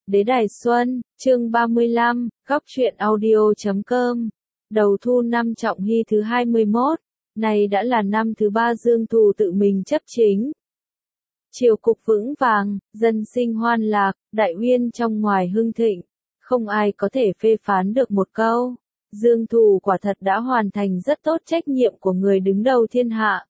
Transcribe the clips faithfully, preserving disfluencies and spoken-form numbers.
Đế Đài Xuân, chương ba mươi lăm, góc truyện audio chấm com. Đầu thu năm Trọng Hy thứ hai mươi mốt, này đã là năm thứ ba Dương Thù tự mình chấp chính. Triều cục vững vàng, dân sinh hoan lạc, đại uyên trong ngoài hưng thịnh, không ai có thể phê phán được một câu. Dương Thù quả thật đã hoàn thành rất tốt trách nhiệm của người đứng đầu thiên hạ.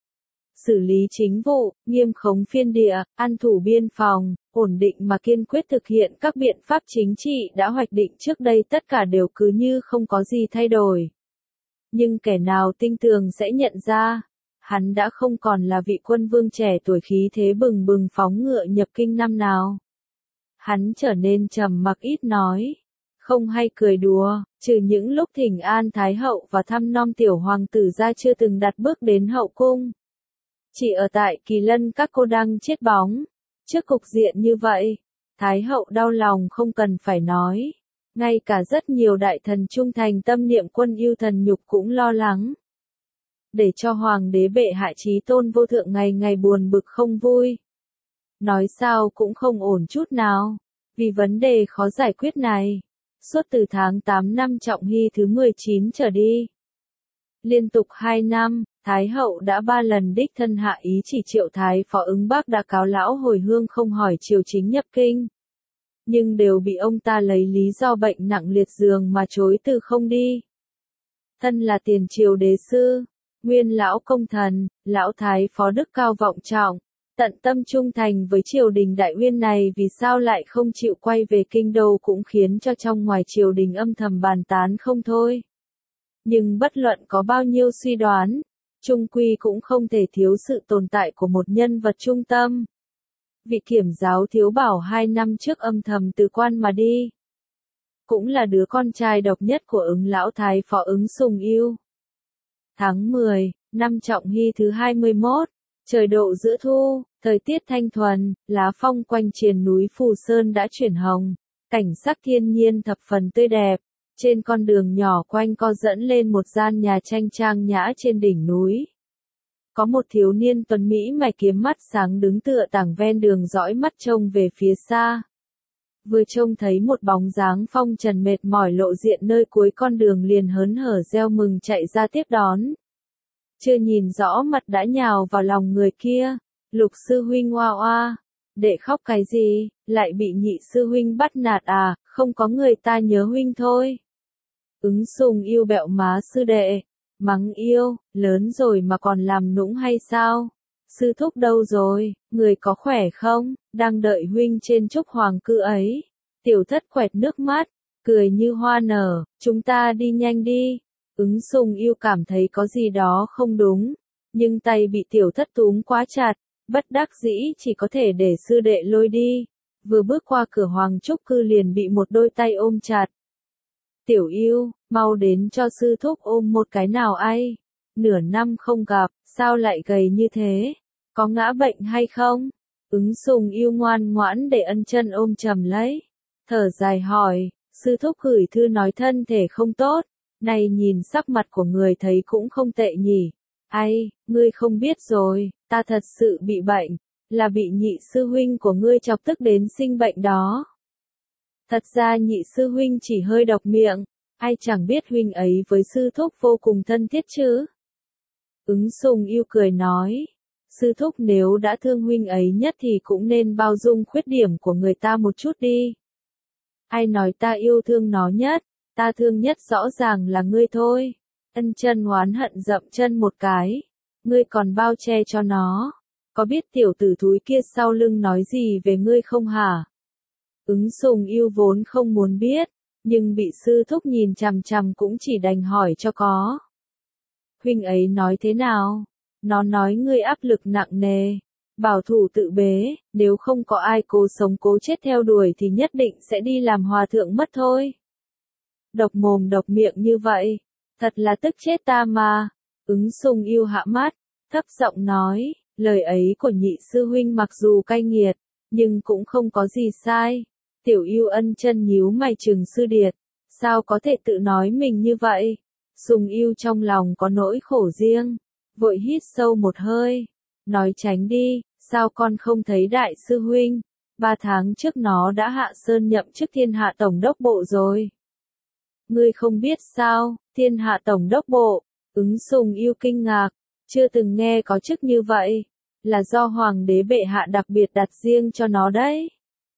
Xử lý chính vụ, nghiêm khống phiên địa, an thủ biên phòng, ổn định mà kiên quyết thực hiện các biện pháp chính trị đã hoạch định trước đây, tất cả đều cứ như không có gì thay đổi. Nhưng kẻ nào tinh tường sẽ nhận ra, hắn đã không còn là vị quân vương trẻ tuổi khí thế bừng bừng phóng ngựa nhập kinh năm nào. Hắn trở nên trầm mặc ít nói, không hay cười đùa, trừ những lúc thỉnh an Thái hậu và thăm nom tiểu hoàng tử ra chưa từng đặt bước đến hậu cung. Chỉ ở tại Kỳ Lân các cô đang chết bóng. Trước cục diện như vậy, Thái hậu đau lòng không cần phải nói. Ngay cả rất nhiều đại thần trung thành tâm niệm quân yêu thần nhục cũng lo lắng. Để cho hoàng đế bệ hạ chí tôn vô thượng ngày ngày buồn bực không vui. Nói sao cũng không ổn chút nào. Vì vấn đề khó giải quyết này, suốt từ tháng tám năm Trọng Hy thứ mười chín trở đi. Liên tục hai năm, Thái hậu đã ba lần đích thân hạ ý chỉ triệu Thái phó ứng Bắc đã cáo lão hồi hương không hỏi triều chính nhập kinh. Nhưng đều bị ông ta lấy lý do bệnh nặng liệt giường mà chối từ không đi. Thân là tiền triều đế sư, nguyên lão công thần, lão Thái phó đức cao vọng trọng, tận tâm trung thành với triều đình đại uyên này, vì sao lại không chịu quay về kinh đô cũng khiến cho trong ngoài triều đình âm thầm bàn tán không thôi. Nhưng bất luận có bao nhiêu suy đoán, chung quy cũng không thể thiếu sự tồn tại của một nhân vật trung tâm. Vị kiểm giáo thiếu bảo hai năm trước âm thầm từ quan mà đi. Cũng là đứa con trai độc nhất của ứng lão Thái phó ứng Sùng Yêu. Tháng mười, năm Trọng Hy thứ hai mươi mốt, trời độ giữa thu, thời tiết thanh thuần, lá phong quanh triền núi Phù Sơn đã chuyển hồng, cảnh sắc thiên nhiên thập phần tươi đẹp. Trên con đường nhỏ quanh co dẫn lên một gian nhà tranh trang nhã trên đỉnh núi. Có một thiếu niên tuấn mỹ mày kiếm mắt sáng đứng tựa tảng ven đường dõi mắt trông về phía xa. Vừa trông thấy một bóng dáng phong trần mệt mỏi lộ diện nơi cuối con đường liền hớn hở reo mừng chạy ra tiếp đón. Chưa nhìn rõ mặt đã nhào vào lòng người kia. Lục sư huynh oa oa. Đệ khóc cái gì, lại bị nhị sư huynh bắt nạt à, không có người ta nhớ huynh thôi. Ứng Sùng Yêu bẹo má sư đệ, mắng yêu, lớn rồi mà còn làm nũng hay sao? Sư thúc đâu rồi, người có khỏe không, đang đợi huynh trên trúc hoàng cư ấy. Tiểu thất quẹt nước mắt, cười như hoa nở, chúng ta đi nhanh đi. Ứng Sùng Yêu cảm thấy có gì đó không đúng, nhưng tay bị tiểu thất túm quá chặt, bất đắc dĩ chỉ có thể để sư đệ lôi đi. Vừa bước qua cửa hoàng trúc cư liền bị một đôi tay ôm chặt. Tiểu Yêu, mau đến cho sư thúc ôm một cái nào ai. Nửa năm không gặp, sao lại gầy như thế? Có ngã bệnh hay không? Ứng Sùng Yêu ngoan ngoãn để ân chân ôm chầm lấy. Thở dài hỏi, sư thúc gửi thư nói thân thể không tốt. Này nhìn sắc mặt của người thấy cũng không tệ nhỉ. Ai, ngươi không biết rồi, ta thật sự bị bệnh. Là bị nhị sư huynh của ngươi chọc tức đến sinh bệnh đó. Thật ra nhị sư huynh chỉ hơi độc miệng, ai chẳng biết huynh ấy với sư thúc vô cùng thân thiết chứ. Ứng Sùng Yêu cười nói, sư thúc nếu đã thương huynh ấy nhất thì cũng nên bao dung khuyết điểm của người ta một chút đi. Ai nói ta yêu thương nó nhất, ta thương nhất rõ ràng là ngươi thôi. Ân chân oán hận dậm chân một cái, ngươi còn bao che cho nó, có biết tiểu tử thúi kia sau lưng nói gì về ngươi không hả? Ứng Sùng Yêu vốn không muốn biết, nhưng bị sư thúc nhìn chằm chằm cũng chỉ đành hỏi cho có. Huynh ấy nói thế nào? Nó nói ngươi áp lực nặng nề, bảo thủ tự bế, nếu không có ai cố sống cố chết theo đuổi thì nhất định sẽ đi làm hòa thượng mất thôi. Độc mồm độc miệng như vậy, thật là tức chết ta mà. Ứng Sùng Yêu hạ mắt, thấp giọng nói, lời ấy của nhị sư huynh mặc dù cay nghiệt, nhưng cũng không có gì sai. Tiểu Yêu ân chân nhíu mày trừng sư điệt, sao có thể tự nói mình như vậy? Sùng Yêu trong lòng có nỗi khổ riêng, vội hít sâu một hơi, nói tránh đi, sao con không thấy đại sư huynh? Ba tháng trước nó đã hạ sơn nhậm chức thiên hạ tổng đốc bộ rồi. Ngươi không biết sao, thiên hạ tổng đốc bộ, Ứng Sùng Yêu kinh ngạc, chưa từng nghe có chức như vậy, là do hoàng đế bệ hạ đặc biệt đặt riêng cho nó đấy.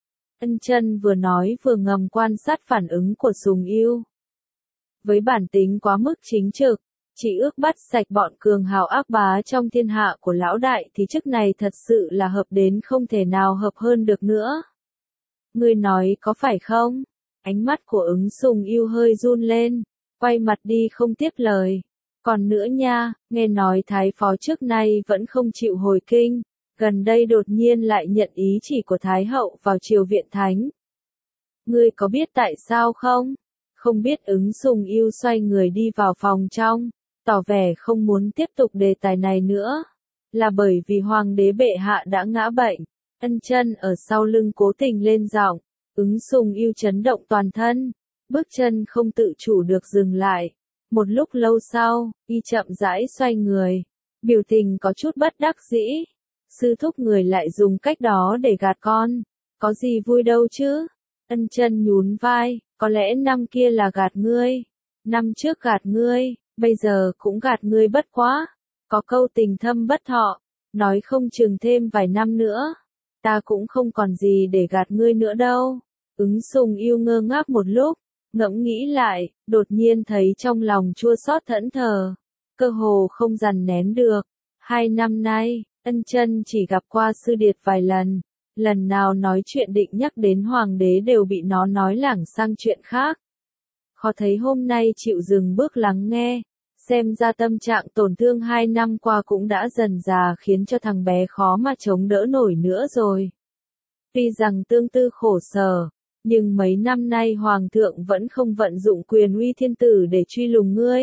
Ân Chân vừa nói vừa ngầm quan sát phản ứng của Sùng Yêu. Với bản tính quá mức chính trực, chỉ ước bắt sạch bọn cường hào ác bá trong thiên hạ của lão đại thì chức này thật sự là hợp đến không thể nào hợp hơn được nữa. Ngươi nói có phải không? Ánh mắt của Ứng Sùng Yêu hơi run lên, quay mặt đi không tiếp lời. Còn nữa nha, nghe nói Thái Phó trước nay vẫn không chịu hồi kinh, gần đây đột nhiên lại nhận ý chỉ của Thái Hậu vào triều viện thánh. Ngươi có biết tại sao không? Không biết. Ứng Sùng Yêu xoay người đi vào phòng trong, tỏ vẻ không muốn tiếp tục đề tài này nữa. Là bởi vì hoàng đế bệ hạ đã ngã bệnh. Ân Chân ở sau lưng cố tình lên giọng. Ứng Sùng Yêu chấn động toàn thân, bước chân không tự chủ được dừng lại. Một lúc lâu sau, y chậm rãi xoay người, biểu tình có chút bất đắc dĩ. Sư thúc người lại dùng cách đó để gạt con, có gì vui đâu chứ? Ân Chân nhún vai, có lẽ năm kia là gạt ngươi, năm trước gạt ngươi, bây giờ cũng gạt ngươi bất quá. Có câu tình thâm bất thọ, nói không chừng thêm vài năm nữa, ta cũng không còn gì để gạt ngươi nữa đâu. Ứng Sùng Yêu ngơ ngác một lúc, ngẫm nghĩ lại, đột nhiên thấy trong lòng chua xót thẫn thờ, cơ hồ không dằn nén được. Hai năm nay, Ân Chân chỉ gặp qua Sư Điệt vài lần, lần nào nói chuyện định nhắc đến hoàng đế đều bị nó nói lảng sang chuyện khác. Khó thấy hôm nay chịu dừng bước lắng nghe, xem ra tâm trạng tổn thương hai năm qua cũng đã dần dà khiến cho thằng bé khó mà chống đỡ nổi nữa rồi. Tuy rằng tương tư khổ sở, nhưng mấy năm nay hoàng thượng vẫn không vận dụng quyền uy thiên tử để truy lùng ngươi.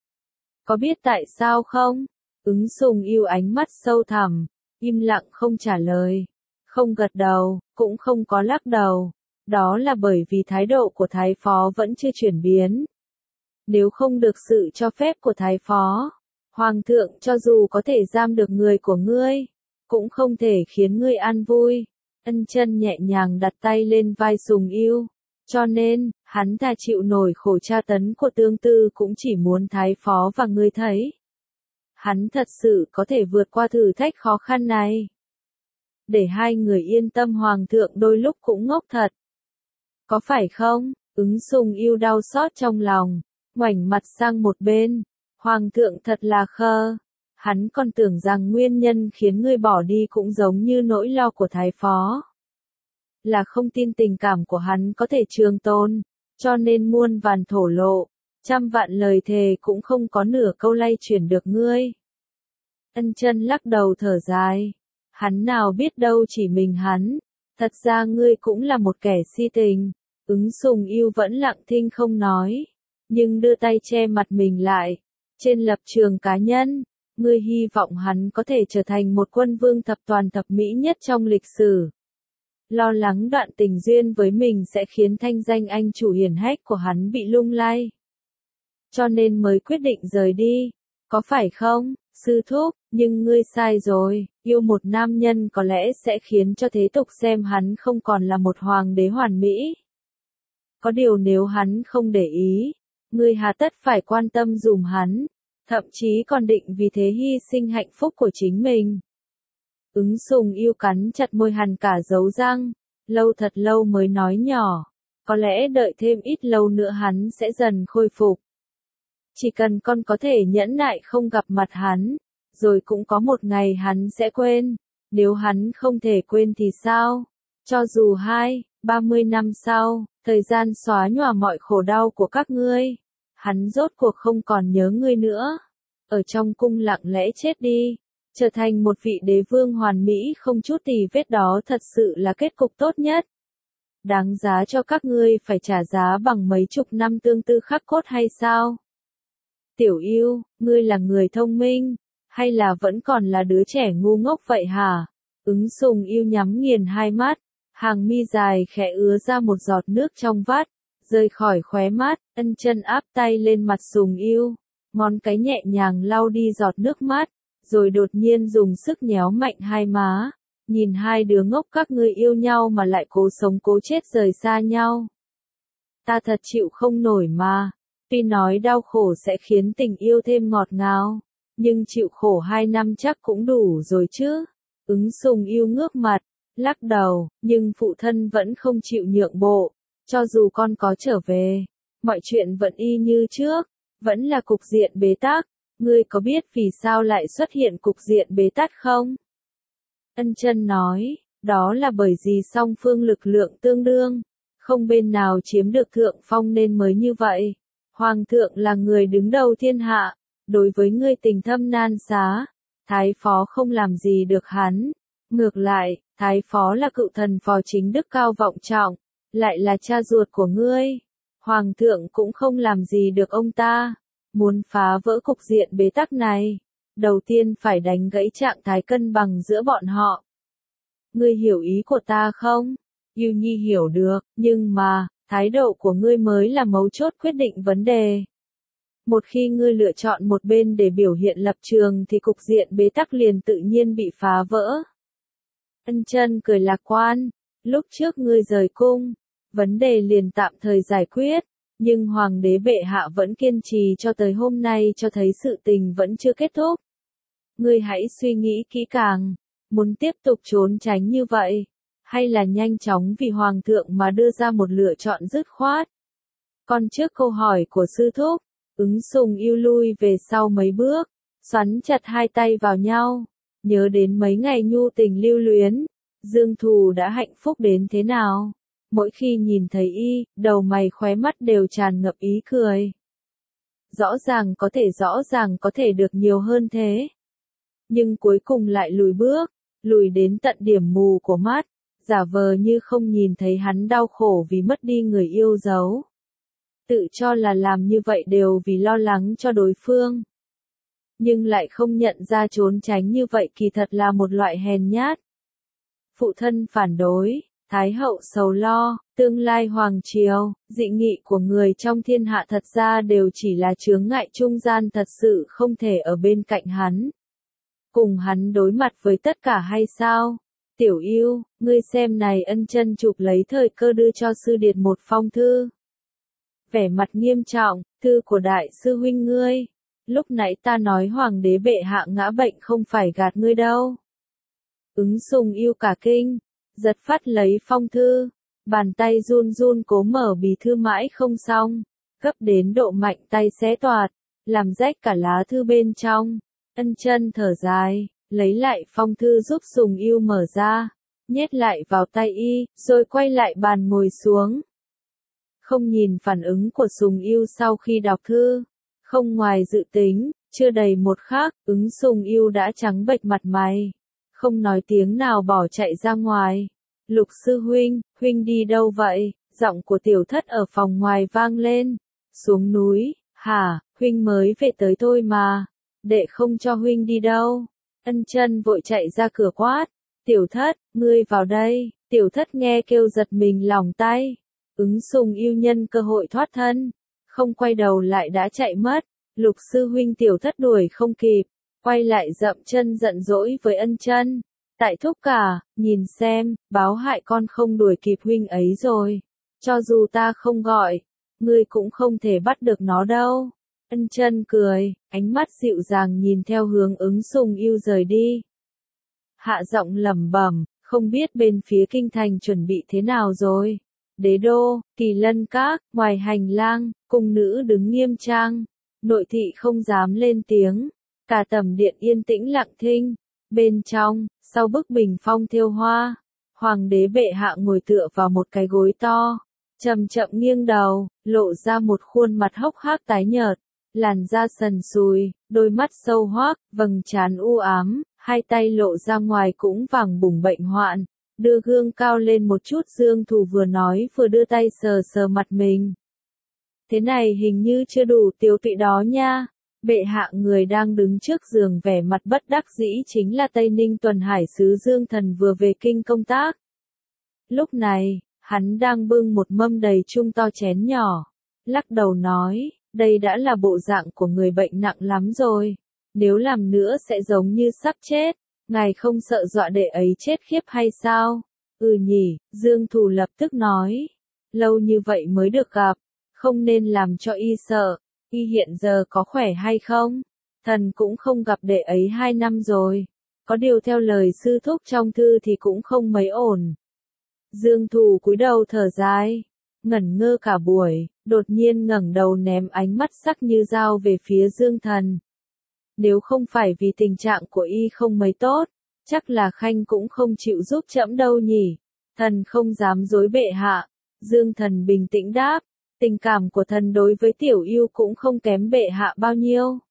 Có biết tại sao không? Ứng Sùng Yêu ánh mắt sâu thẳm, im lặng không trả lời, không gật đầu, cũng không có lắc đầu. Đó là bởi vì thái độ của Thái Phó vẫn chưa chuyển biến. Nếu không được sự cho phép của Thái Phó, hoàng thượng cho dù có thể giam được người của ngươi, cũng không thể khiến ngươi an vui. Ân Chân nhẹ nhàng đặt tay lên vai Sùng Yêu, cho nên, hắn thà chịu nổi khổ tra tấn của tương tư cũng chỉ muốn Thái Phó và ngươi thấy. Hắn thật sự có thể vượt qua thử thách khó khăn này. Để hai người yên tâm hoàng thượng đôi lúc cũng ngốc thật. Có phải không? Ứng Sùng Yêu đau xót trong lòng, ngoảnh mặt sang một bên. Hoàng thượng thật là khờ. Hắn còn tưởng rằng nguyên nhân khiến ngươi bỏ đi cũng giống như nỗi lo của Thái Phó. Là không tin tình cảm của hắn có thể trường tồn, cho nên muôn vàn thổ lộ, trăm vạn lời thề cũng không có nửa câu lay chuyển được ngươi. Ân Chân lắc đầu thở dài. Hắn nào biết đâu chỉ mình hắn. Thật ra ngươi cũng là một kẻ si tình. Ứng Sùng Yêu vẫn lặng thinh không nói, nhưng đưa tay che mặt mình lại. Trên lập trường cá nhân, ngươi hy vọng hắn có thể trở thành một quân vương thập toàn thập mỹ nhất trong lịch sử. Lo lắng đoạn tình duyên với mình sẽ khiến thanh danh anh chủ hiển hách của hắn bị lung lay. Cho nên mới quyết định rời đi. Có phải không, sư thúc? Nhưng ngươi sai rồi, yêu một nam nhân có lẽ sẽ khiến cho thế tục xem hắn không còn là một hoàng đế hoàn mỹ. Có điều nếu hắn không để ý, ngươi hà tất phải quan tâm dùm hắn, thậm chí còn định vì thế hy sinh hạnh phúc của chính mình. Ứng Sùng Yêu cắn chặt môi hằn cả dấu răng, lâu thật lâu mới nói nhỏ, có lẽ đợi thêm ít lâu nữa hắn sẽ dần khôi phục. Chỉ cần con có thể nhẫn nại không gặp mặt hắn, rồi cũng có một ngày hắn sẽ quên. Nếu hắn không thể quên thì sao? Cho dù hai, ba mươi năm sau, thời gian xóa nhòa mọi khổ đau của các ngươi, hắn rốt cuộc không còn nhớ ngươi nữa. Ở trong cung lặng lẽ chết đi, trở thành một vị đế vương hoàn mỹ không chút tì vết, đó thật sự là kết cục tốt nhất. Đáng giá cho các ngươi phải trả giá bằng mấy chục năm tương tư khắc cốt hay sao? Tiểu Yêu, ngươi là người thông minh, hay là vẫn còn là đứa trẻ ngu ngốc vậy hả? Ứng Sùng Yêu nhắm nghiền hai mắt, hàng mi dài khẽ ứa ra một giọt nước trong vắt, rơi khỏi khóe mắt. Ân Chân áp tay lên mặt Sùng Yêu, ngón cái nhẹ nhàng lau đi giọt nước mắt, rồi đột nhiên dùng sức nhéo mạnh hai má, Nhìn hai đứa ngốc các ngươi yêu nhau mà lại cố sống cố chết rời xa nhau. Ta thật chịu không nổi mà. Tuy nói đau khổ sẽ khiến tình yêu thêm ngọt ngào, nhưng chịu khổ hai năm chắc cũng đủ rồi chứ. Ứng Sùng Yêu ngước mặt, lắc đầu, nhưng phụ thân vẫn không chịu nhượng bộ. Cho dù con có trở về, mọi chuyện vẫn y như trước, vẫn là cục diện bế tắc. Ngươi có biết vì sao lại xuất hiện cục diện bế tắc không? Ân Chân nói, đó là bởi vì song phương lực lượng tương đương, không bên nào chiếm được thượng phong nên mới như vậy. Hoàng thượng là người đứng đầu thiên hạ, đối với ngươi tình thâm nan xá, Thái phó không làm gì được hắn. Ngược lại, Thái phó là cựu thần phò chính đức cao vọng trọng, lại là cha ruột của ngươi. Hoàng thượng cũng không làm gì được ông ta. Muốn phá vỡ cục diện bế tắc này, đầu tiên phải đánh gãy trạng thái cân bằng giữa bọn họ. Ngươi hiểu ý của ta không? Yêu Nhi hiểu được, nhưng mà, thái độ của ngươi mới là mấu chốt quyết định vấn đề. Một khi ngươi lựa chọn một bên để biểu hiện lập trường thì cục diện bế tắc liền tự nhiên bị phá vỡ. Ân Chân cười lạc quan, lúc trước ngươi rời cung, vấn đề liền tạm thời giải quyết, nhưng hoàng đế bệ hạ vẫn kiên trì cho tới hôm nay cho thấy sự tình vẫn chưa kết thúc. Ngươi hãy suy nghĩ kỹ càng, muốn tiếp tục trốn tránh như vậy, hay là nhanh chóng vì hoàng thượng mà đưa ra một lựa chọn dứt khoát. Còn trước câu hỏi của sư thúc, Ứng Sùng Yêu lui về sau mấy bước, xoắn chặt hai tay vào nhau, nhớ đến mấy ngày nhu tình lưu luyến, Dương Thù đã hạnh phúc đến thế nào. Mỗi khi nhìn thấy y, đầu mày khóe mắt đều tràn ngập ý cười. Rõ ràng có thể rõ ràng có thể được nhiều hơn thế. Nhưng cuối cùng lại lùi bước, lùi đến tận điểm mù của mắt, giả vờ như không nhìn thấy hắn đau khổ vì mất đi người yêu dấu. Tự cho là làm như vậy đều vì lo lắng cho đối phương. Nhưng lại không nhận ra trốn tránh như vậy kỳ thật là một loại hèn nhát. Phụ thân phản đối. Thái hậu sầu lo, tương lai hoàng triều, dị nghị của người trong thiên hạ thật ra đều chỉ là chướng ngại trung gian thật sự không thể ở bên cạnh hắn. Cùng hắn đối mặt với tất cả hay sao? Tiểu Yêu, ngươi xem này. Ân Chân chụp lấy thời cơ đưa cho sư điệt một phong thư. Vẻ mặt nghiêm trọng, thư của đại sư huynh ngươi. Lúc nãy ta nói hoàng đế bệ hạ ngã bệnh không phải gạt ngươi đâu. Ứng Sùng Yêu cả kinh. Giật phát lấy phong thư, bàn tay run run cố mở bì thư mãi không xong, gấp đến độ mạnh tay xé toạc, làm rách cả lá thư bên trong. Ân Chân thở dài, lấy lại phong thư giúp Sùng Yêu mở ra, nhét lại vào tay y, rồi quay lại bàn ngồi xuống. Không nhìn phản ứng của Sùng Yêu sau khi đọc thư, không ngoài dự tính, chưa đầy một khắc, Ứng Sùng Yêu đã trắng bệch mặt mày. Không nói tiếng nào bỏ chạy ra ngoài. Lục sư huynh, huynh đi đâu vậy? Giọng của Tiểu Thất ở phòng ngoài vang lên. Xuống núi, hả, huynh mới về tới thôi mà. Đệ không cho huynh đi đâu. Ân Chân vội chạy ra cửa quát. Tiểu Thất, ngươi vào đây. Tiểu Thất nghe kêu giật mình lòng tay. Ứng Sùng Yêu nhân cơ hội thoát thân. Không quay đầu lại đã chạy mất. Lục sư huynh Tiểu Thất đuổi không kịp. Quay lại dậm chân giận dỗi với Ân Chân. Tại thúc cả, nhìn xem, báo hại con không đuổi kịp huynh ấy rồi. Cho dù ta không gọi, ngươi cũng không thể bắt được nó đâu. Ân Chân cười, ánh mắt dịu dàng nhìn theo hướng Ứng Sùng Yêu rời đi. Hạ giọng lẩm bẩm, không biết bên phía kinh thành chuẩn bị thế nào rồi. Đế đô, Kỳ Lân Các, ngoài hành lang, cung nữ đứng nghiêm trang. Nội thị không dám lên tiếng. Cả tầm điện yên tĩnh lặng thinh. Bên trong, sau bức bình phong thêu hoa, hoàng đế bệ hạ ngồi tựa vào một cái gối to, chậm chậm nghiêng đầu, lộ ra một khuôn mặt hốc hác tái nhợt, làn da sần sùi, đôi mắt sâu hoác, vầng trán u ám, hai tay lộ ra ngoài cũng vàng bùng bệnh hoạn, đưa gương cao lên một chút. Dương Thù vừa nói vừa đưa tay sờ sờ mặt mình. Thế này hình như chưa đủ tiêu tụy đó nha. Bệ hạ người đang đứng trước giường vẻ mặt bất đắc dĩ chính là Tây Ninh Tuần Hải sứ Dương Thần vừa về kinh công tác. Lúc này, hắn đang bưng một mâm đầy chung to chén nhỏ, lắc đầu nói, đây đã là bộ dạng của người bệnh nặng lắm rồi, nếu làm nữa sẽ giống như sắp chết. Ngài không sợ dọa đệ ấy chết khiếp hay sao? Ừ nhỉ, Dương Thù lập tức nói. Lâu như vậy mới được gặp, không nên làm cho y sợ. Y hiện giờ có khỏe hay không? Thần cũng không gặp đệ ấy hai năm rồi. Có điều theo lời sư thúc trong thư thì cũng không mấy ổn. Dương Thù cúi đầu thở dài, ngẩn ngơ cả buổi, đột nhiên ngẩng đầu ném ánh mắt sắc như dao về phía Dương Thần. Nếu không phải vì tình trạng của y không mấy tốt, chắc là Khanh cũng không chịu giúp trẫm đâu nhỉ. Thần không dám dối bệ hạ. Dương Thần bình tĩnh đáp, tình cảm của thần đối với Tiểu Yêu cũng không kém bệ hạ bao nhiêu.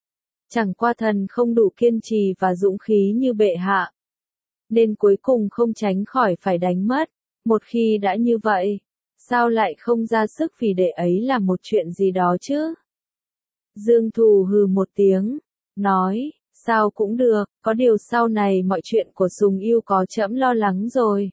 Chẳng qua thần không đủ kiên trì và dũng khí như bệ hạ, nên cuối cùng không tránh khỏi phải đánh mất. Một khi đã như vậy, sao lại không ra sức vì đệ ấy làm một chuyện gì đó chứ? Dương Thù hừ một tiếng, nói, sao cũng được, có điều sau này mọi chuyện của Sùng Yêu có trẫm lo lắng rồi.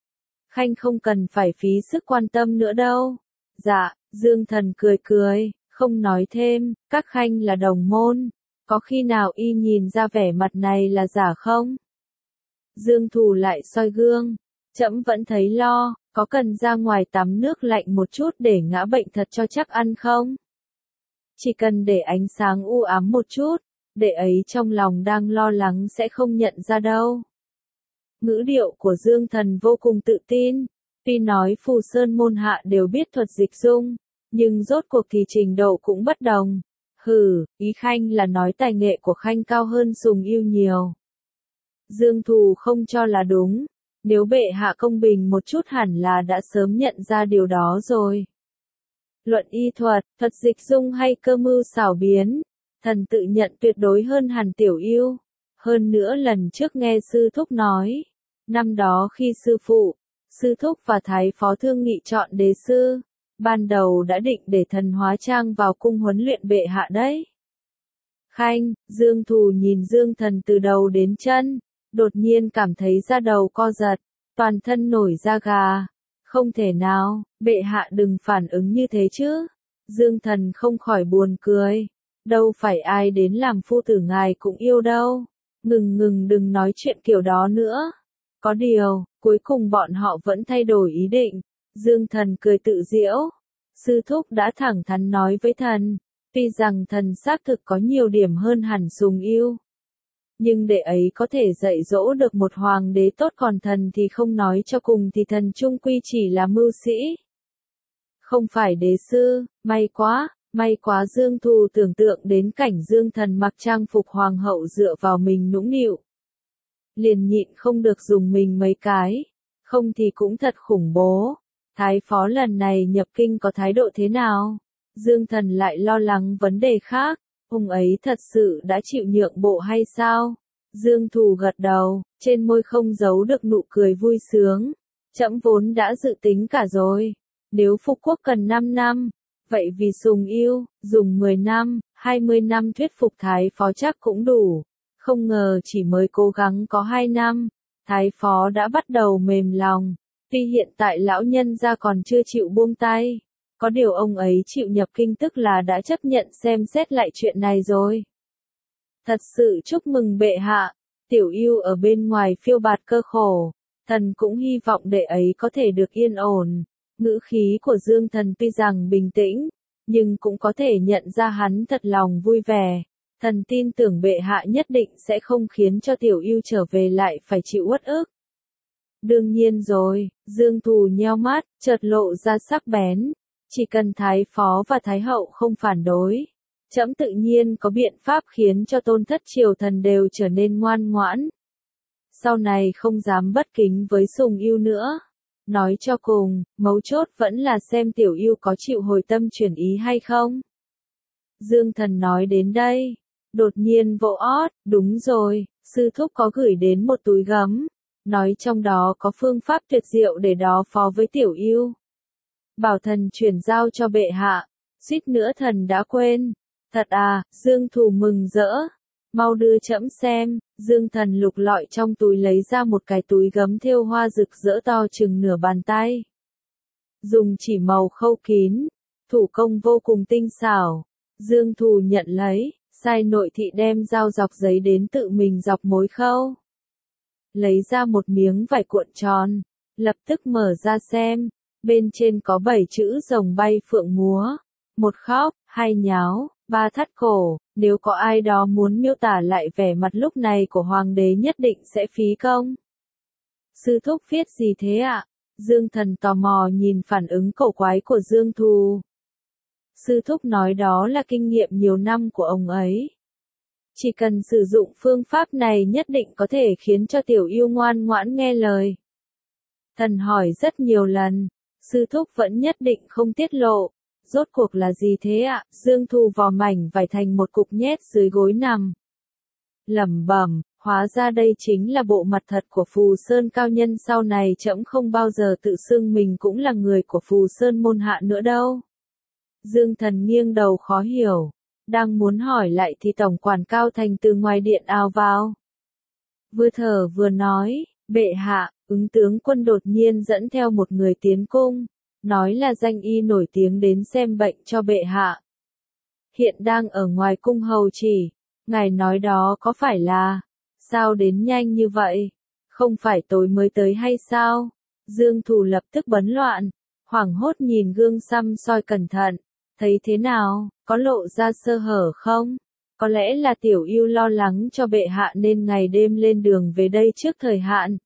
Khanh không cần phải phí sức quan tâm nữa đâu. Dạ, Dương Thần cười cười, không nói thêm, các Khanh là đồng môn, có khi nào y nhìn ra vẻ mặt này là giả không? Dương Thù lại soi gương, trẫm vẫn thấy lo, có cần ra ngoài tắm nước lạnh một chút để ngã bệnh thật cho chắc ăn không? Chỉ cần để ánh sáng u ám một chút, đệ ấy trong lòng đang lo lắng sẽ không nhận ra đâu. Ngữ điệu của Dương Thần vô cùng tự tin, tuy nói Phù Sơn môn hạ đều biết thuật dịch dung, nhưng rốt cuộc thì trình độ cũng bất đồng. Hừ, ý Khanh là nói tài nghệ của Khanh cao hơn Sùng Yêu nhiều. Dương Thù không cho là đúng, nếu bệ hạ công bình một chút hẳn là đã sớm nhận ra điều đó rồi. Luận y thuật, thuật dịch dung hay cơ mưu xảo biến, thần tự nhận tuyệt đối hơn hẳn Tiểu Yêu. Hơn nữa lần trước nghe sư thúc nói, năm đó khi sư phụ, sư thúc và thái phó thương nghị chọn đế sư, ban đầu đã định để thần hóa trang vào cung huấn luyện bệ hạ đấy. Khanh, Dương Thù nhìn Dương Thần từ đầu đến chân, đột nhiên cảm thấy da đầu co giật, toàn thân nổi da gà. Không thể nào, bệ hạ đừng phản ứng như thế chứ. Dương Thần không khỏi buồn cười, đâu phải ai đến làm phu tử ngài cũng yêu đâu. Ngừng ngừng đừng nói chuyện kiểu đó nữa. Có điều, cuối cùng bọn họ vẫn thay đổi ý định. Dương Thần cười tự giễu. Sư thúc đã thẳng thắn nói với thần, tuy rằng thần xác thực có nhiều điểm hơn hẳn Sùng Yêu, nhưng để ấy có thể dạy dỗ được một hoàng đế tốt, còn thần thì không, nói cho cùng thì thần chung quy chỉ là mưu sĩ, không phải đế sư. May quá, may quá. Dương Thù tưởng tượng đến cảnh Dương Thần mặc trang phục hoàng hậu dựa vào mình nũng nịu, liền nhịn không được dùng mình mấy cái, không thì cũng thật khủng bố. Thái phó lần này nhập kinh có thái độ thế nào? Dương Thần lại lo lắng vấn đề khác, ông ấy thật sự đã chịu nhượng bộ hay sao? Dương Thù gật đầu, trên môi không giấu được nụ cười vui sướng. Trẫm vốn đã dự tính cả rồi, nếu phục quốc cần năm năm, vậy vì Sùng Yêu, dùng mười năm, hai mươi năm thuyết phục thái phó chắc cũng đủ. Không ngờ chỉ mới cố gắng có hai năm, thái phó đã bắt đầu mềm lòng. Tuy hiện tại lão nhân gia còn chưa chịu buông tay, có điều ông ấy chịu nhập kinh tức là đã chấp nhận xem xét lại chuyện này rồi. Thật sự chúc mừng bệ hạ. Tiểu Yêu ở bên ngoài phiêu bạt cơ khổ, thần cũng hy vọng đệ ấy có thể được yên ổn. Ngữ khí của Dương Thần tuy rằng bình tĩnh, nhưng cũng có thể nhận ra hắn thật lòng vui vẻ. Thần tin tưởng bệ hạ nhất định sẽ không khiến cho Tiểu Yêu trở về lại phải chịu uất ức. Đương nhiên rồi. Dương Thù nheo mắt, chợt lộ ra sắc bén. Chỉ cần thái phó và thái hậu không phản đối, trẫm tự nhiên có biện pháp khiến cho tôn thất triều thần đều trở nên ngoan ngoãn. Sau này không dám bất kính với Sùng Yêu nữa. Nói cho cùng, mấu chốt vẫn là xem Tiểu Yêu có chịu hồi tâm chuyển ý hay không. Dương Thần nói đến đây, đột nhiên vỗ ót, đúng rồi, sư thúc có gửi đến một túi gấm, nói trong đó có phương pháp tuyệt diệu để đối phó với Tiểu Yêu. Bảo thần chuyển giao cho bệ hạ, suýt nữa thần đã quên. Thật à? Dương Thù mừng rỡ. Mau đưa trẫm xem. Dương Thần lục lọi trong túi lấy ra một cái túi gấm thêu hoa rực rỡ to chừng nửa bàn tay. Dùng chỉ màu khâu kín, thủ công vô cùng tinh xảo. Dương Thù nhận lấy, sai nội thị đem dao dọc giấy đến tự mình dọc mối khâu. lấy ra một miếng vải cuộn tròn, lập tức mở ra xem, bên trên có bảy chữ rồng bay phượng múa, một khóc, hai nháo, ba thắt cổ, nếu có ai đó muốn miêu tả lại vẻ mặt lúc này của hoàng đế nhất định sẽ phí công. Sư thúc viết gì thế ạ? Dương Thần tò mò nhìn phản ứng cổ quái của Dương Thù. Sư thúc nói đó là kinh nghiệm nhiều năm của ông ấy. Chỉ cần sử dụng phương pháp này nhất định có thể khiến cho tiểu yêu ngoan ngoãn nghe lời. Thần hỏi rất nhiều lần, sư thúc vẫn nhất định không tiết lộ. Rốt cuộc là gì thế ạ? Dương Thù vò mảnh vải thành một cục nhét dưới gối nằm. Lẩm bẩm, hóa ra đây chính là bộ mặt thật của Phù Sơn cao nhân, sau này trẫm không bao giờ tự xưng mình cũng là người của Phù Sơn môn hạ nữa đâu. Dương Thần nghiêng đầu khó hiểu, đang muốn hỏi lại thì tổng quản Cao Thành từ ngoài điện ào vào. Vừa thở vừa nói, bệ hạ, ứng tướng quân đột nhiên dẫn theo một người tiến cung, nói là danh y nổi tiếng đến xem bệnh cho bệ hạ. Hiện đang ở ngoài cung hầu chỉ, ngài nói đó có phải là, sao đến nhanh như vậy, không phải tối mới tới hay sao? Dương Thù lập tức bấn loạn, hoảng hốt nhìn gương xăm soi cẩn thận, thấy thế nào, có lộ ra sơ hở không? Có lẽ là tiểu yêu lo lắng cho bệ hạ nên ngày đêm lên đường về đây trước thời hạn.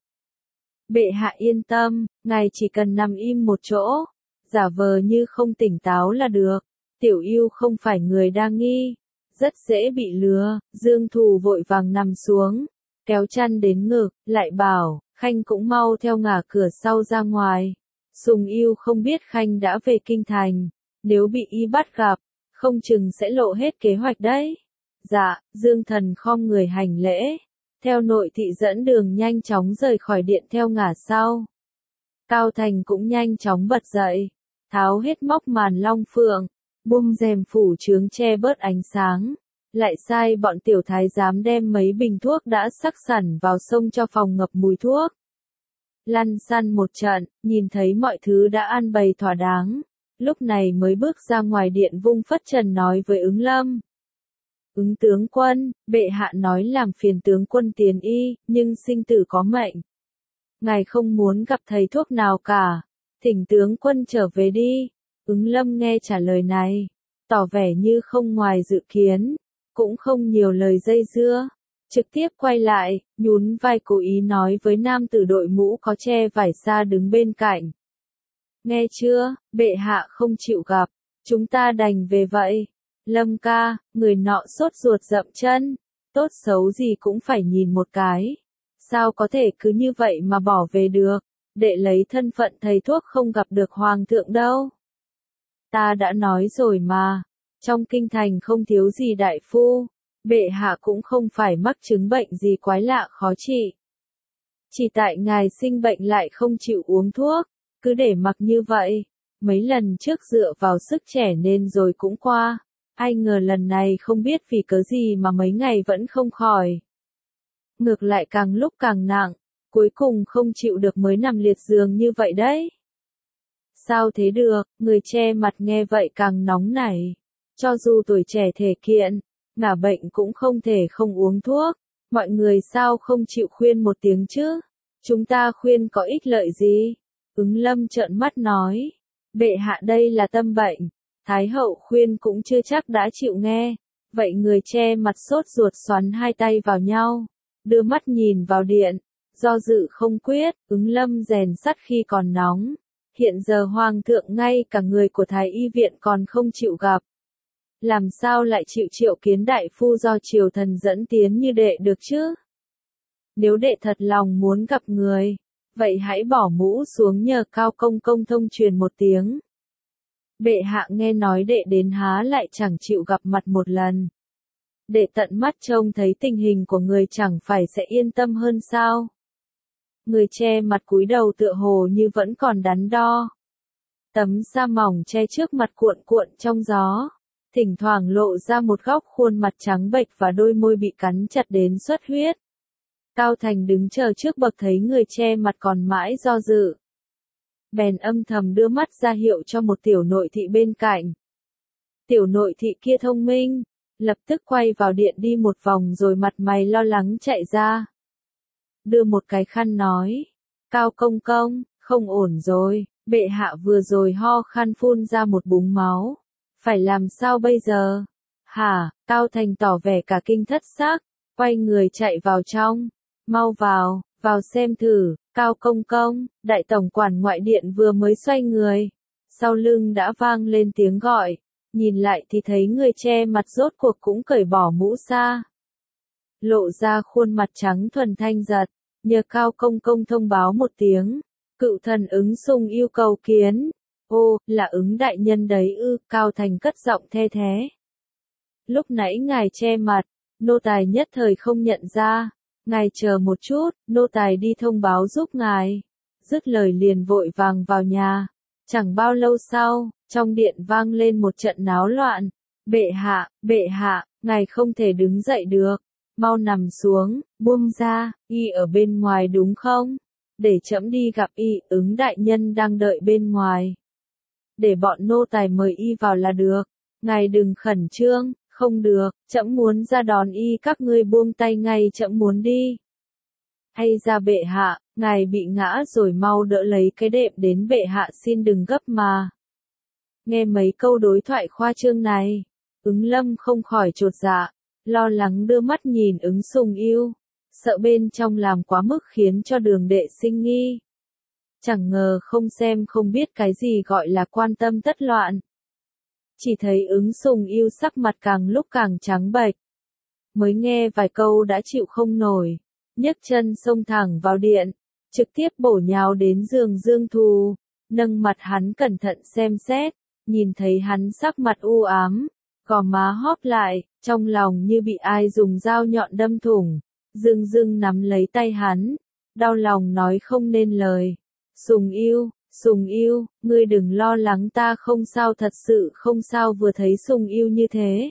Bệ hạ yên tâm, ngài chỉ cần nằm im một chỗ, giả vờ như không tỉnh táo là được, tiểu yêu không phải người đa nghi, rất dễ bị lừa. Dương Thù vội vàng nằm xuống, kéo chăn đến ngực, lại bảo, Khanh cũng mau theo ngả cửa sau ra ngoài. Sùng yêu không biết Khanh đã về kinh thành, nếu bị y bắt gặp, không chừng sẽ lộ hết kế hoạch đấy. Dạ, Dương Thần khom người hành lễ, theo nội thị dẫn đường nhanh chóng rời khỏi điện theo ngả sau. Cao Thành cũng nhanh chóng bật dậy, tháo hết móc màn long phượng, buông rèm phủ chướng che bớt ánh sáng, lại sai bọn tiểu thái giám đem mấy bình thuốc đã sắc sẵn vào sông cho phòng ngập mùi thuốc. Lăn xăn một trận, nhìn thấy mọi thứ đã an bày thỏa đáng, lúc này mới bước ra ngoài điện vung phất trần nói với ứng lâm. Ứng tướng quân, bệ hạ nói làm phiền tướng quân tiền y, nhưng sinh tử có mệnh. Ngài không muốn gặp thầy thuốc nào cả, thỉnh tướng quân trở về đi. Ứng lâm nghe trả lời này, tỏ vẻ như không ngoài dự kiến, cũng không nhiều lời dây dưa, trực tiếp quay lại, nhún vai cố ý nói với nam tử đội mũ có che vải xa đứng bên cạnh. Nghe chưa, bệ hạ không chịu gặp, chúng ta đành về vậy. Lâm ca, người nọ sốt ruột dậm chân, tốt xấu gì cũng phải nhìn một cái. Sao có thể cứ như vậy mà bỏ về được, để lấy thân phận thầy thuốc không gặp được hoàng thượng đâu. Ta đã nói rồi mà, trong kinh thành không thiếu gì đại phu, bệ hạ cũng không phải mắc chứng bệnh gì quái lạ khó trị. Chỉ tại ngài sinh bệnh lại không chịu uống thuốc, cứ để mặc như vậy, mấy lần trước dựa vào sức trẻ nên rồi cũng qua, ai ngờ lần này không biết vì cớ gì mà mấy ngày vẫn không khỏi. Ngược lại càng lúc càng nặng, cuối cùng không chịu được mới nằm liệt giường như vậy đấy. Sao thế được, người che mặt nghe vậy càng nóng nảy. Cho dù tuổi trẻ thể kiện, ngả bệnh cũng không thể không uống thuốc. Mọi người sao không chịu khuyên một tiếng chứ? Chúng ta khuyên có ích lợi gì? Ứng lâm trợn mắt nói. Bệ hạ đây là tâm bệnh. Thái hậu khuyên cũng chưa chắc đã chịu nghe. Vậy người che mặt sốt ruột xoắn hai tay vào nhau, đưa mắt nhìn vào điện, do dự không quyết. Ứng lâm rèn sắt khi còn nóng. Hiện giờ hoàng thượng ngay cả người của thái y viện còn không chịu gặp. Làm sao lại chịu triệu kiến đại phu do triều thần dẫn tiến như đệ được chứ? Nếu đệ thật lòng muốn gặp người, vậy hãy bỏ mũ xuống nhờ Cao công công thông truyền một tiếng. Bệ hạ nghe nói đệ đến há lại chẳng chịu gặp mặt một lần. Đệ tận mắt trông thấy tình hình của người chẳng phải sẽ yên tâm hơn sao? Người che mặt cúi đầu tựa hồ như vẫn còn đắn đo. Tấm da mỏng che trước mặt cuộn cuộn trong gió, thỉnh thoảng lộ ra một góc khuôn mặt trắng bệch và đôi môi bị cắn chặt đến xuất huyết. Cao Thành đứng chờ trước bậc thấy người che mặt còn mãi do dự. Bèn âm thầm đưa mắt ra hiệu cho một tiểu nội thị bên cạnh. Tiểu nội thị kia thông minh, lập tức quay vào điện đi một vòng rồi mặt mày lo lắng chạy ra. đưa một cái khăn nói. Cao công công, không ổn rồi, bệ hạ vừa rồi ho khan phun ra một búng máu. Phải làm sao bây giờ? Hả? Cao Thành tỏ vẻ cả kinh thất xác, quay người chạy vào trong. Mau vào, vào xem thử, Cao công công, đại tổng quản ngoại điện vừa mới xoay người. Sau lưng đã vang lên tiếng gọi, nhìn lại thì thấy người che mặt rốt cuộc cũng cởi bỏ mũ sa. Lộ ra khuôn mặt trắng thuần thanh giật, nhờ Cao công công thông báo một tiếng, cựu thần Ứng Sùng yêu cầu kiến. Ô, là Ứng đại nhân đấy ư, Cao Thành cất giọng the thế. Lúc nãy ngài che mặt, nô tài nhất thời không nhận ra, ngài chờ một chút, nô tài đi thông báo giúp ngài. Dứt lời liền vội vàng vào nhà. Chẳng bao lâu sau, trong điện vang lên một trận náo loạn. Bệ hạ, bệ hạ, ngài không thể đứng dậy được. Mau nằm xuống, buông ra, y ở bên ngoài đúng không? Để trẫm đi gặp y, Ứng đại nhân đang đợi bên ngoài. Để bọn nô tài mời y vào là được. Ngài đừng khẩn trương, không được, trẫm muốn ra đón y, các ngươi buông tay ngay, trẫm muốn đi. Hay ra bệ hạ, ngài bị ngã rồi, mau đỡ lấy cái đệm đến, bệ hạ xin đừng gấp mà. Nghe mấy câu đối thoại khoa trương này, Ứng Lâm không khỏi chột dạ, lo lắng đưa mắt nhìn Ứng Sùng Yêu, sợ bên trong làm quá mức khiến cho Đường đệ sinh nghi. Chẳng ngờ không xem không biết cái gì gọi là quan tâm tất loạn. Chỉ thấy Ứng Sùng Yêu sắc mặt càng lúc càng trắng bệch. Mới nghe vài câu đã chịu không nổi, nhấc chân xông thẳng vào điện, trực tiếp bổ nhào đến giường Dương Thù, nâng mặt hắn cẩn thận xem xét, nhìn thấy hắn sắc mặt u ám, gò má hóp lại, trong lòng như bị ai dùng dao nhọn đâm thủng, dưng dưng nắm lấy tay hắn, đau lòng nói không nên lời. Sùng Yêu, Sùng Yêu, ngươi đừng lo lắng, ta không sao, thật sự không sao. Vừa thấy Sùng Yêu như thế,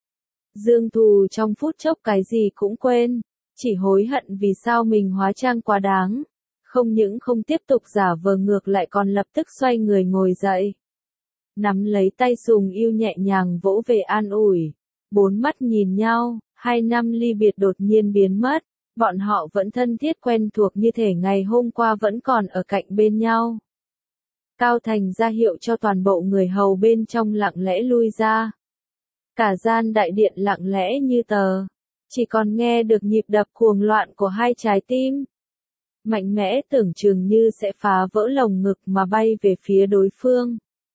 Dương Thù trong phút chốc cái gì cũng quên, chỉ hối hận vì sao mình hóa trang quá đáng, không những không tiếp tục giả vờ ngược lại còn lập tức xoay người ngồi dậy. Nắm lấy tay Sùng Yêu nhẹ nhàng vỗ về an ủi, bốn mắt nhìn nhau, hai năm ly biệt đột nhiên biến mất, bọn họ vẫn thân thiết quen thuộc như thể ngày hôm qua vẫn còn ở cạnh bên nhau. Cao Thành ra hiệu cho toàn bộ người hầu bên trong lặng lẽ lui ra. Cả gian đại điện lặng lẽ như tờ, chỉ còn nghe được nhịp đập cuồng loạn của hai trái tim. Mạnh mẽ tưởng chừng như sẽ phá vỡ lồng ngực mà bay về phía đối phương.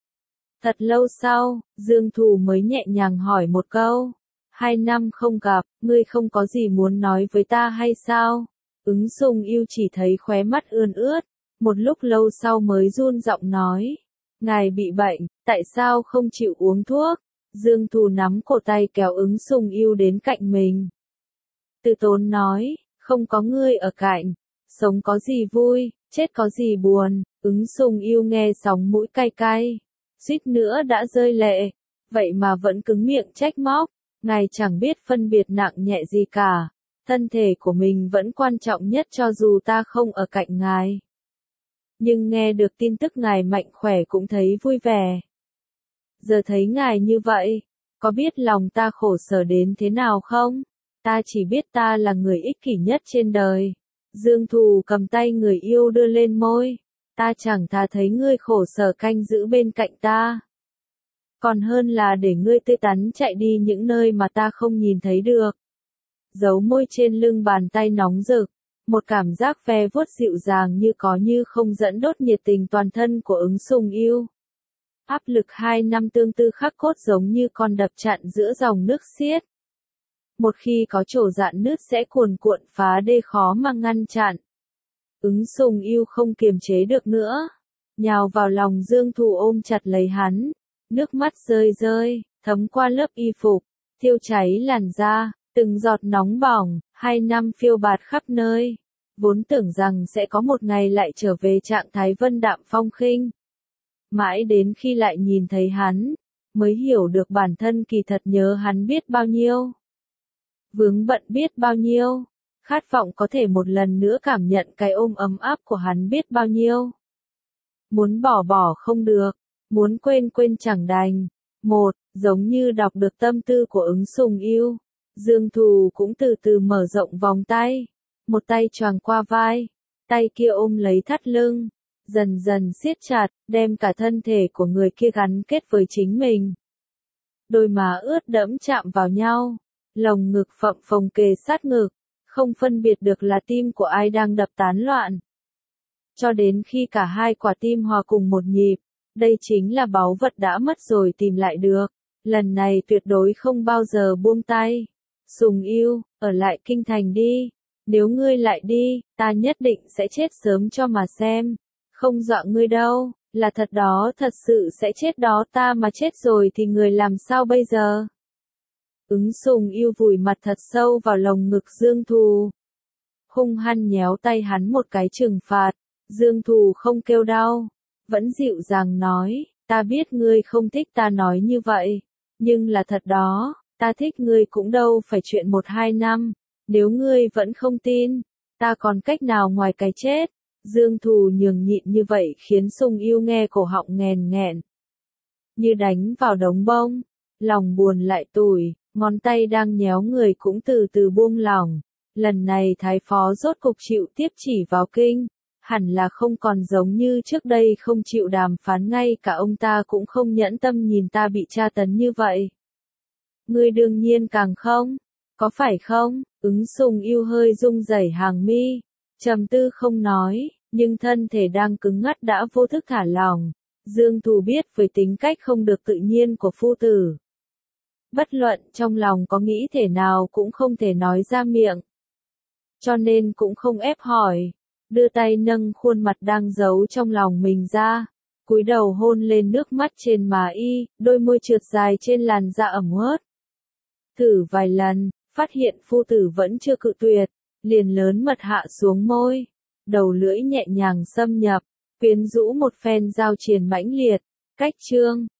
Thật lâu sau, Dương Thù mới nhẹ nhàng hỏi một câu. Hai năm không gặp, ngươi không có gì muốn nói với ta hay sao? Ứng Sùng Yêu chỉ thấy khóe mắt ươn ướt, một lúc lâu sau mới run giọng nói. Ngài bị bệnh, tại sao không chịu uống thuốc? Dương Thù nắm cổ tay kéo Ứng Sùng Yêu đến cạnh mình. Từ tốn nói, không có ngươi ở cạnh, sống có gì vui, chết có gì buồn. Ứng Sùng Yêu nghe sóng mũi cay cay, suýt nữa đã rơi lệ, vậy mà vẫn cứng miệng trách móc. Ngài chẳng biết phân biệt nặng nhẹ gì cả, thân thể của mình vẫn quan trọng nhất cho dù ta không ở cạnh ngài. Nhưng nghe được tin tức ngài mạnh khỏe cũng thấy vui vẻ. Giờ thấy ngài như vậy, có biết lòng ta khổ sở đến thế nào không? Ta chỉ biết ta là người ích kỷ nhất trên đời. Dương Thù cầm tay người yêu đưa lên môi. Ta chẳng thà thấy ngươi khổ sở canh giữ bên cạnh ta. Còn hơn là để ngươi tươi tắn chạy đi những nơi mà ta không nhìn thấy được. Dấu môi trên lưng bàn tay nóng rực, một cảm giác ve vuốt dịu dàng như có như không dẫn đốt nhiệt tình toàn thân của Ứng Sùng Yêu. Áp lực hai năm tương tư khắc cốt giống như con đập chặn giữa dòng nước xiết. Một khi có trổ dạn nước sẽ cuồn cuộn phá đê khó mà ngăn chặn. Ứng Sùng Yêu không kiềm chế được nữa, nhào vào lòng Dương Thù ôm chặt lấy hắn. Nước mắt rơi rơi, thấm qua lớp y phục, thiêu cháy làn da, từng giọt nóng bỏng, hai năm phiêu bạt khắp nơi. Vốn tưởng rằng sẽ có một ngày lại trở về trạng thái vân đạm phong khinh. Mãi đến khi lại nhìn thấy hắn, mới hiểu được bản thân kỳ thật nhớ hắn biết bao nhiêu. Vướng bận biết bao nhiêu, khát vọng có thể một lần nữa cảm nhận cái ôm ấm áp của hắn biết bao nhiêu. Muốn bỏ bỏ không được. Muốn quên quên chẳng đành. Một, giống như đọc được tâm tư của Ứng Sùng Yêu, Dương Thù cũng từ từ mở rộng vòng tay, một tay choàng qua vai, tay kia ôm lấy thắt lưng, dần dần siết chặt, đem cả thân thể của người kia gắn kết với chính mình. Đôi má ướt đẫm chạm vào nhau, lồng ngực phập phồng kề sát ngực, không phân biệt được là tim của ai đang đập tán loạn. Cho đến khi cả hai quả tim hòa cùng một nhịp, đây chính là báu vật đã mất rồi tìm lại được, lần này tuyệt đối không bao giờ buông tay. Sùng yêu, ở lại kinh thành đi, nếu ngươi lại đi, ta nhất định sẽ chết sớm cho mà xem, không dọa ngươi đâu, là thật đó, thật sự sẽ chết đó, ta mà chết rồi thì người làm sao bây giờ? Ứng Sùng yêu vùi mặt thật sâu vào lồng ngực Dương Thù, hung hăng nhéo tay hắn một cái trừng phạt. Dương Thù không kêu đau, vẫn dịu dàng nói, ta biết ngươi không thích ta nói như vậy, nhưng là thật đó, ta thích ngươi cũng đâu phải chuyện một hai năm, nếu ngươi vẫn không tin, ta còn cách nào ngoài cái chết. Dương Thù nhường nhịn như vậy khiến Sùng yêu nghe cổ họng nghèn nghẹn, như đánh vào đống bông, lòng buồn lại tủi, ngón tay đang nhéo người cũng từ từ buông lỏng. Lần này Thái Phó rốt cục chịu tiếp chỉ vào kinh, hẳn là không còn giống như trước đây không chịu đàm phán, ngay cả ông ta cũng không nhẫn tâm nhìn ta bị tra tấn như vậy. Ngươi đương nhiên càng không, có phải không? Ứng Sùng yêu hơi rung rẩy hàng mi, trầm tư không nói, nhưng thân thể đang cứng ngắc đã vô thức thả lỏng. Dương Thù biết với tính cách không được tự nhiên của phu tử, bất luận trong lòng có nghĩ thể nào cũng không thể nói ra miệng, cho nên cũng không ép hỏi, đưa tay nâng khuôn mặt đang giấu trong lòng mình ra, cúi đầu hôn lên nước mắt trên má y, đôi môi trượt dài trên làn da ẩm ướt. Thử vài lần, phát hiện phu tử vẫn chưa cự tuyệt, liền lớn mật hạ xuống môi, đầu lưỡi nhẹ nhàng xâm nhập, quyến rũ một phen giao triền mãnh liệt. Cách chương